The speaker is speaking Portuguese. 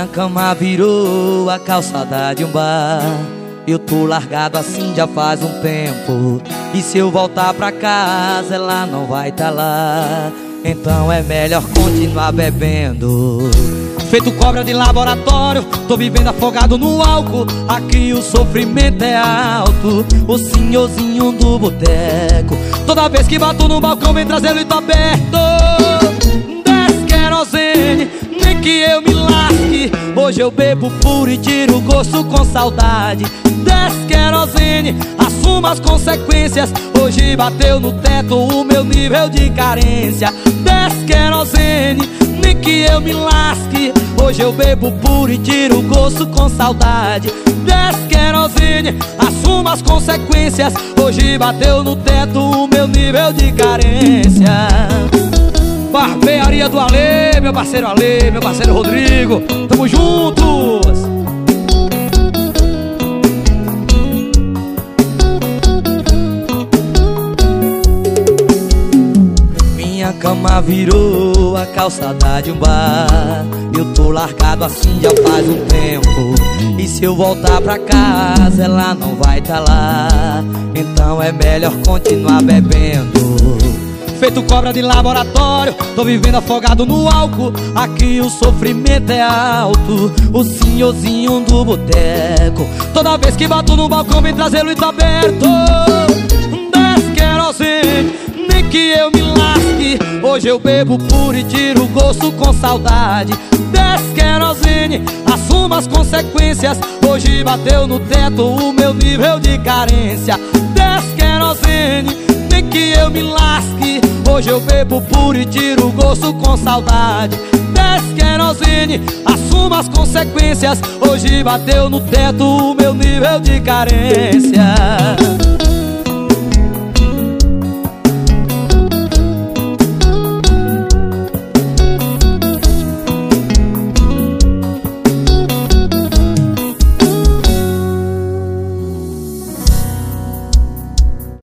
cama virou a calçada de um bar. Eu tô largado assim já faz um tempo, e se eu voltar pra casa ela não vai tá lá. Então é melhor continuar bebendo. Feito cobra de laboratório, tô vivendo afogado no álcool. Aqui o sofrimento é alto, o senhorzinho do boteco. Toda vez que bato no balcão vem trazer o aberto. Desce querosene, nem que eu me lasque. Hoje eu bebo puro e tiro o gosto com saudade. Desce querosene, assuma as consequências. Hoje bateu no teto o meu nível de carência. Desce querosene, nem que eu me lasque. Hoje eu bebo puro e tiro o gosto com saudade. Desce querosene, assuma as consequências. Hoje bateu no teto o meu nível de carência. Barbearia do Ale, meu parceiro Ale, meu parceiro Rodrigo, tamo juntos! Minha cama virou a calçada de um bar. Eu tô largado assim já faz um tempo, e se eu voltar pra casa ela não vai tá lá. Então é melhor continuar bebendo. Feito cobra de laboratório, tô vivendo afogado no álcool. Aqui o sofrimento é alto, o senhorzinho do boteco. Toda vez que bato no balcão vem trazer o aberto. Desce querosene, nem que eu me lasque. Hoje eu bebo puro e tiro o gosto com saudade. Desce querosene, assuma as consequências. Hoje bateu no teto o meu nível de carência. Desce querosene, nem que eu me lasque. Hoje eu bebo puro e tiro o gosto com saudade. Desce querosene, assuma as consequências. Hoje bateu no teto o meu nível de carência.